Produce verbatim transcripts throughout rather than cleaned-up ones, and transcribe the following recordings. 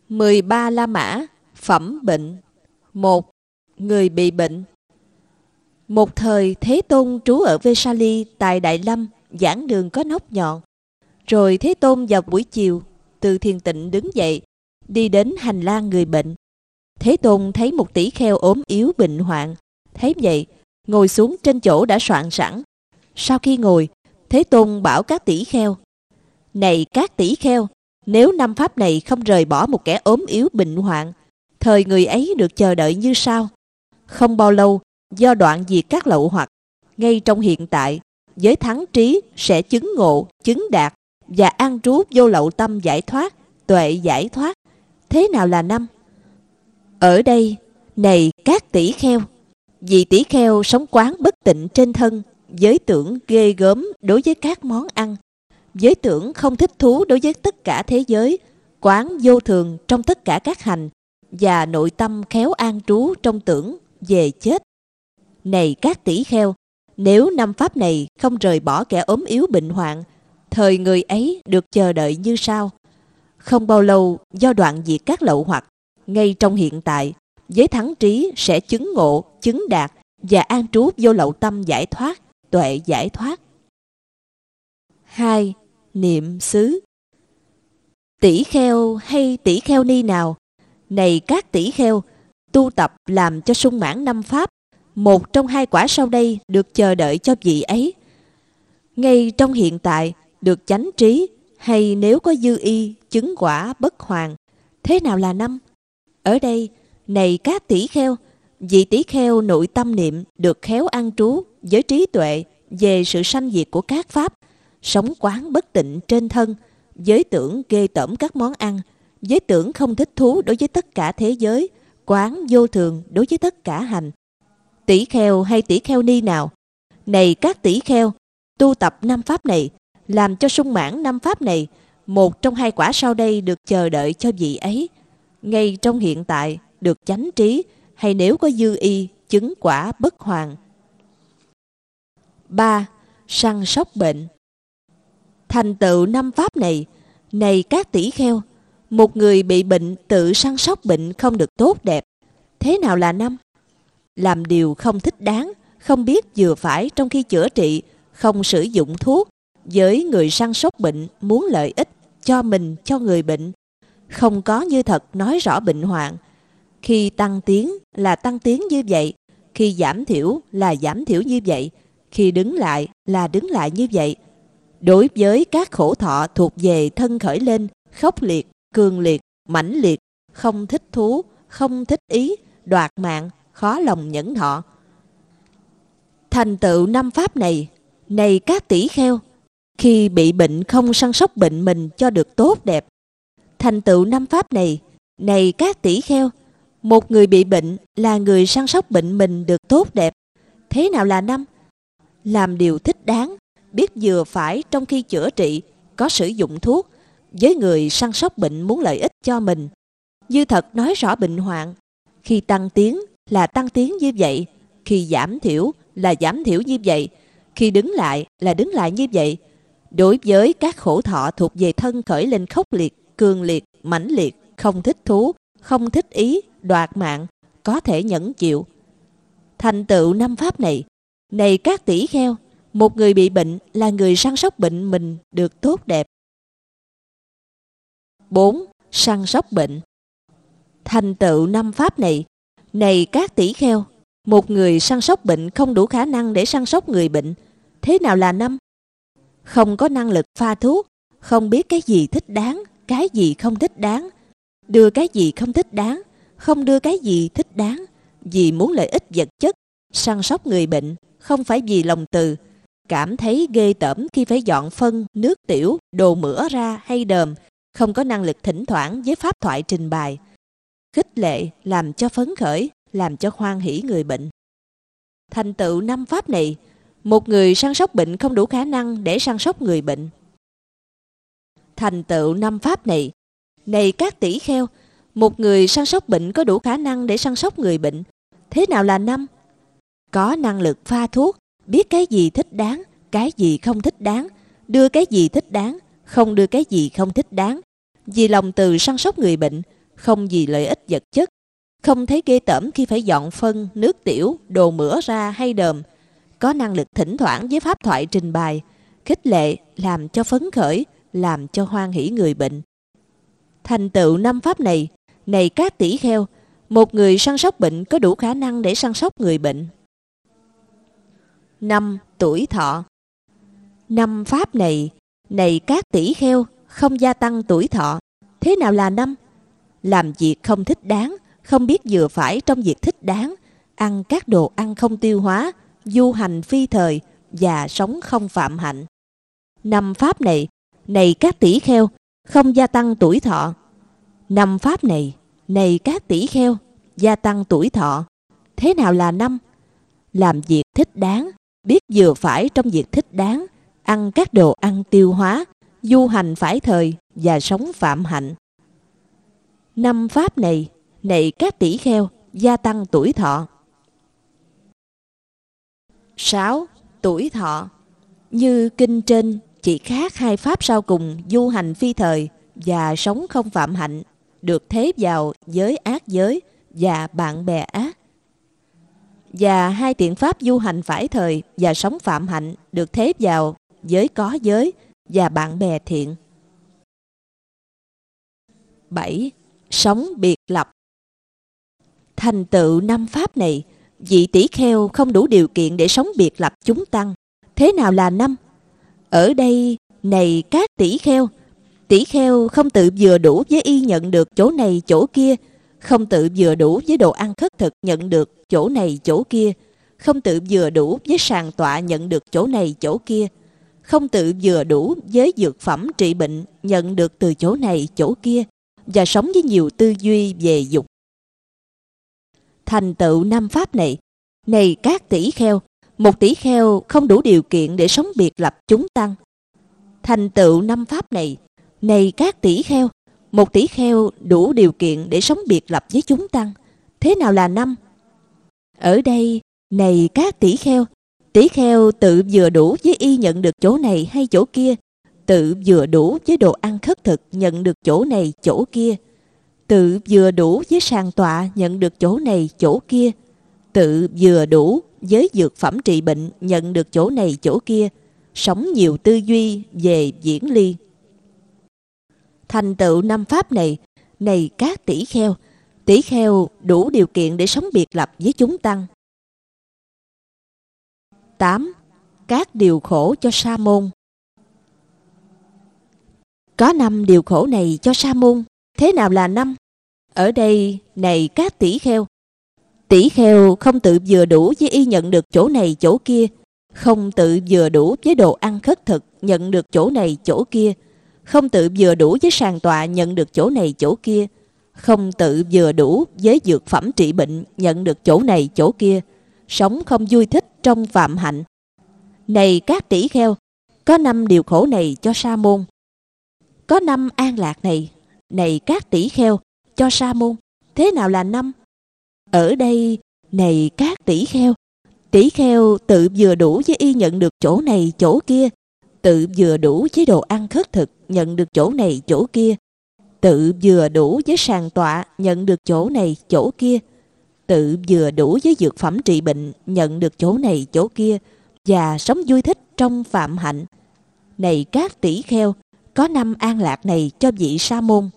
mười ba La Mã, phẩm bệnh. Một. Người bị bệnh. Một thời Thế Tôn trú ở Vesali tại Đại Lâm, giảng đường có nóc nhọn. Rồi Thế Tôn vào buổi chiều, từ thiền tịnh đứng dậy, đi đến hành lang người bệnh. Thế Tôn thấy một tỷ kheo ốm yếu bệnh hoạn. Thấy vậy, ngồi xuống trên chỗ đã soạn sẵn. Sau khi ngồi, Thế Tôn bảo các tỷ kheo: Này các tỷ kheo, nếu năm pháp này không rời bỏ một kẻ ốm yếu bệnh hoạn, thời người ấy được chờ đợi như sau. Không bao lâu, do đoạn diệt các lậu hoặc, ngay trong hiện tại, với thắng trí sẽ chứng ngộ, chứng đạt và an trú vô lậu tâm giải thoát, tuệ giải thoát. Thế nào là năm? Ở đây, này các tỷ kheo, vị tỷ kheo sống quán bất tịnh trên thân, giới tưởng ghê gớm đối với các món ăn, giới tưởng không thích thú đối với tất cả thế giới, quán vô thường trong tất cả các hành, và nội tâm khéo an trú trong tưởng về chết. Này các tỷ kheo, nếu năm pháp này không rời bỏ kẻ ốm yếu bệnh hoạn, thời người ấy được chờ đợi như sau. Không bao lâu, do đoạn diệt các lậu hoặc, ngay trong hiện tại, với thắng trí sẽ chứng ngộ, chứng đạt và an trú vô lậu tâm giải thoát, tuệ giải thoát. Hai. Niệm xứ. Tỷ kheo hay tỷ kheo ni nào, này các tỷ kheo, tu tập làm cho sung mãn năm pháp, một trong hai quả sau đây được chờ đợi cho vị ấy. Ngay trong hiện tại, được chánh trí, hay nếu có dư y, chứng quả bất hoàn. Thế nào là năm? Ở đây, này các tỷ kheo, vị tỷ kheo nội tâm niệm được khéo an trú với trí tuệ về sự sanh diệt của các pháp, sống quán bất tịnh trên thân, giới tưởng ghê tởm các món ăn, giới tưởng không thích thú đối với tất cả thế giới, quán vô thường đối với tất cả hành. Tỷ kheo hay tỷ kheo ni nào, này các tỷ kheo, tu tập năm pháp này, làm cho sung mãn năm pháp này, một trong hai quả sau đây được chờ đợi cho vị ấy. Ngay trong hiện tại, được chánh trí, hay nếu có dư y, chứng quả bất hoàn. Ba. Săn sóc bệnh. Thành tựu năm pháp này, này các tỷ kheo, một người bị bệnh tự săn sóc bệnh không được tốt đẹp. Thế nào là năm? Làm điều không thích đáng, không biết vừa phải trong khi chữa trị, không sử dụng thuốc, với người săn sóc bệnh muốn lợi ích cho mình, cho người bệnh, không có như thật nói rõ bệnh hoạn. Khi tăng tiến là tăng tiến như vậy, khi giảm thiểu là giảm thiểu như vậy, khi đứng lại là đứng lại như vậy. Đối với các khổ thọ thuộc về thân khởi lên, khốc liệt, cường liệt, mãnh liệt, không thích thú, không thích ý, đoạt mạng, khó lòng nhẫn thọ. Thành tựu năm pháp này, này các tỷ kheo, khi bị bệnh không săn sóc bệnh mình cho được tốt đẹp. Thành tựu năm pháp này, này các tỷ kheo, một người bị bệnh là người săn sóc bệnh mình được tốt đẹp. Thế nào là năm? Làm điều thích đáng, biết vừa phải trong khi chữa trị, có sử dụng thuốc, với người săn sóc bệnh muốn lợi ích cho mình, như thật nói rõ bệnh hoạn. Khi tăng tiến là tăng tiến như vậy, khi giảm thiểu là giảm thiểu như vậy, khi đứng lại là đứng lại như vậy. Đối với các khổ thọ thuộc về thân khởi lên khốc liệt, cường liệt, mãnh liệt, không thích thú, không thích ý, đoạt mạng, có thể nhẫn chịu. Thành tựu năm pháp này, này các tỷ kheo, một người bị bệnh là người săn sóc bệnh mình được tốt đẹp. Bốn. Săn sóc bệnh. Thành tựu năm pháp này, này các tỷ kheo, một người săn sóc bệnh không đủ khả năng để săn sóc người bệnh. Thế nào là năm? Không có năng lực pha thuốc, không biết cái gì thích đáng, cái gì không thích đáng, đưa cái gì không thích đáng, không đưa cái gì thích đáng, vì muốn lợi ích vật chất, săn sóc người bệnh, không phải vì lòng từ, cảm thấy ghê tởm khi phải dọn phân, nước tiểu, đồ mửa ra hay đờm, không có năng lực thỉnh thoảng với pháp thoại trình bày, khích lệ, làm cho phấn khởi, làm cho hoan hỷ người bệnh. Thành tựu năm pháp này, một người săn sóc bệnh không đủ khả năng để săn sóc người bệnh. Thành tựu năm pháp này, này các tỷ kheo, một người săn sóc bệnh có đủ khả năng để săn sóc người bệnh. Thế nào là năm? Có năng lực pha thuốc, biết cái gì thích đáng, cái gì không thích đáng, đưa cái gì thích đáng, không đưa cái gì không thích đáng, vì lòng từ săn sóc người bệnh, không vì lợi ích vật chất, không thấy ghê tởm khi phải dọn phân, nước tiểu, đồ mửa ra hay đờm, có năng lực thỉnh thoảng với pháp thoại trình bày, khích lệ, làm cho phấn khởi, làm cho hoan hỷ người bệnh. Thành tựu năm pháp này, này các tỷ kheo, một người săn sóc bệnh có đủ khả năng để săn sóc người bệnh. Năm tuổi thọ. Năm pháp này, này các tỷ kheo, không gia tăng tuổi thọ. Thế nào là năm? Làm việc không thích đáng, không biết vừa phải trong việc thích đáng, ăn các đồ ăn không tiêu hóa, du hành phi thời và sống không phạm hạnh. Năm pháp này, này các tỷ kheo, không gia tăng tuổi thọ. Năm pháp này, này các tỷ kheo, gia tăng tuổi thọ. Thế nào là năm? Làm việc thích đáng, biết vừa phải trong việc thích đáng, ăn các đồ ăn tiêu hóa, du hành phải thời và sống phạm hạnh. Năm pháp này, này các tỷ kheo, gia tăng tuổi thọ. Sáu. Tuổi thọ. Như kinh trên chỉ khác hai pháp sau cùng du hành phi thời và sống không phạm hạnh, được thế vào giới ác giới và bạn bè ác. Và hai tiện pháp du hành phải thời và sống phạm hạnh được thế vào giới có giới và bạn bè thiện. Bảy. Sống biệt lập. Thành tựu năm pháp này, vị tỷ kheo không đủ điều kiện để sống biệt lập chúng tăng. Thế nào là năm? Ở đây, này các tỷ kheo, tỷ kheo không tự vừa đủ với y nhận được chỗ này chỗ kia, không tự vừa đủ với đồ ăn khất thực nhận được chỗ này chỗ kia, không tự vừa đủ với sàng tọa nhận được chỗ này chỗ kia, không tự vừa đủ với dược phẩm trị bệnh nhận được từ chỗ này chỗ kia, và sống với nhiều tư duy về dục. Thành tựu năm pháp này, này các tỷ kheo, một tỷ kheo không đủ điều kiện để sống biệt lập chúng tăng. Thành tựu năm pháp này, này các tỷ kheo, một tỷ kheo đủ điều kiện để sống biệt lập với chúng tăng. Thế nào là năm? Ở đây, này các tỷ kheo, tỷ kheo tự vừa đủ với y nhận được chỗ này hay chỗ kia, tự vừa đủ với đồ ăn khất thực nhận được chỗ này chỗ kia, tự vừa đủ với sàng tọa nhận được chỗ này chỗ kia, tự vừa đủ với dược phẩm trị bệnh nhận được chỗ này chỗ kia, sống nhiều tư duy về diễn ly. Thành tựu năm pháp này, này các tỷ kheo, tỷ kheo đủ điều kiện để sống biệt lập với chúng tăng. Tám. Các điều khổ cho sa môn. Có năm điều khổ này cho sa môn. Thế nào là năm? Ở đây, này các tỷ kheo, tỷ kheo không tự vừa đủ với y nhận được chỗ này chỗ kia, không tự vừa đủ với đồ ăn khất thực nhận được chỗ này chỗ kia, không tự vừa đủ với sàng tọa nhận được chỗ này chỗ kia, không tự vừa đủ với dược phẩm trị bệnh nhận được chỗ này chỗ kia, sống không vui thích trong phạm hạnh. Này các tỷ kheo, có năm điều khổ này cho sa môn. Có năm an lạc này, này các tỷ kheo, cho sa môn. Thế nào là năm? Ở đây, này các tỷ kheo, tỷ kheo tự vừa đủ với y nhận được chỗ này chỗ kia, tự vừa đủ với đồ ăn khất thực nhận được chỗ này chỗ kia, tự vừa đủ với sàng tọa nhận được chỗ này chỗ kia, tự vừa đủ với dược phẩm trị bệnh nhận được chỗ này chỗ kia, và sống vui thích trong phạm hạnh. Này các tỷ kheo, có năm an lạc này cho vị sa môn.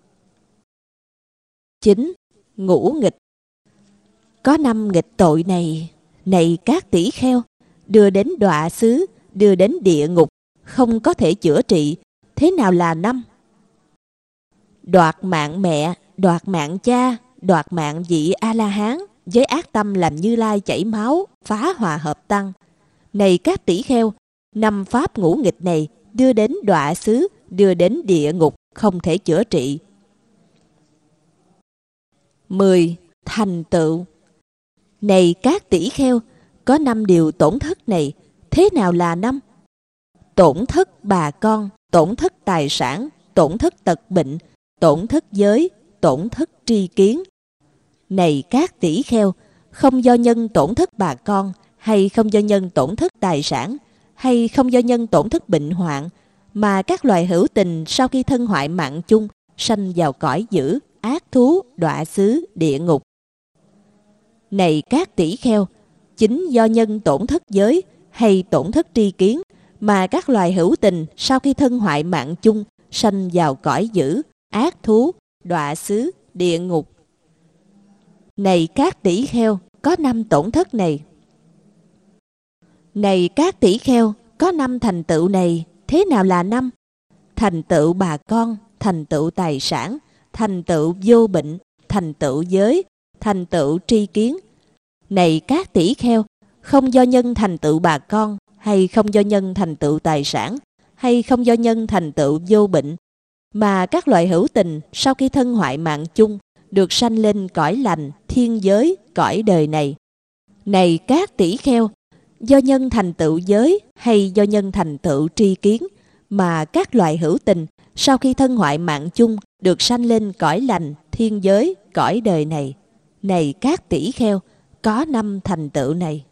Chín. Ngũ nghịch. Có năm nghịch tội này, này các tỷ kheo, đưa đến đọa xứ, đưa đến địa ngục, không có thể chữa trị. Thế nào là năm? Đoạt mạng mẹ, đoạt mạng cha, đoạt mạng vị A-la-hán, với ác tâm làm Như Lai chảy máu, phá hòa hợp tăng. Này các tỷ kheo, năm pháp ngũ nghịch này đưa đến đọa xứ, đưa đến địa ngục, không thể chữa trị. Mười. Thành tựu. Này các tỷ kheo, có năm điều tổn thất này. Thế nào là năm? Tổn thất bà con, tổn thất tài sản, tổn thất tật bệnh, tổn thất giới, tổn thất tri kiến. Này các tỷ kheo, không do nhân tổn thất bà con, hay không do nhân tổn thất tài sản, hay không do nhân tổn thất bệnh hoạn, mà các loài hữu tình sau khi thân hoại mạng chung, sanh vào cõi dữ, ác thú, đọa xứ, địa ngục. Này các tỷ kheo, chính do nhân tổn thất giới hay tổn thất tri kiến mà các loài hữu tình sau khi thân hoại mạng chung sanh vào cõi dữ, ác thú, đọa xứ, địa ngục. Này các tỷ kheo, có năm tổn thất này. Này các tỷ kheo, có năm thành tựu này. Thế nào là năm? Thành tựu bà con, thành tựu tài sản, thành tựu vô bệnh, thành tựu giới, thành tựu tri kiến. Này các tỷ kheo, không do nhân thành tựu bà con, hay không do nhân thành tựu tài sản, hay không do nhân thành tựu vô bệnh, mà các loại hữu tình sau khi thân hoại mạng chung được sanh lên cõi lành, thiên giới, cõi đời này. Này các tỷ kheo, do nhân thành tựu giới hay do nhân thành tựu tri kiến mà các loại hữu tình sau khi thân hoại mạng chung được sanh lên cõi lành, thiên giới, cõi đời này. Này các tỷ kheo, có năm thành tựu này.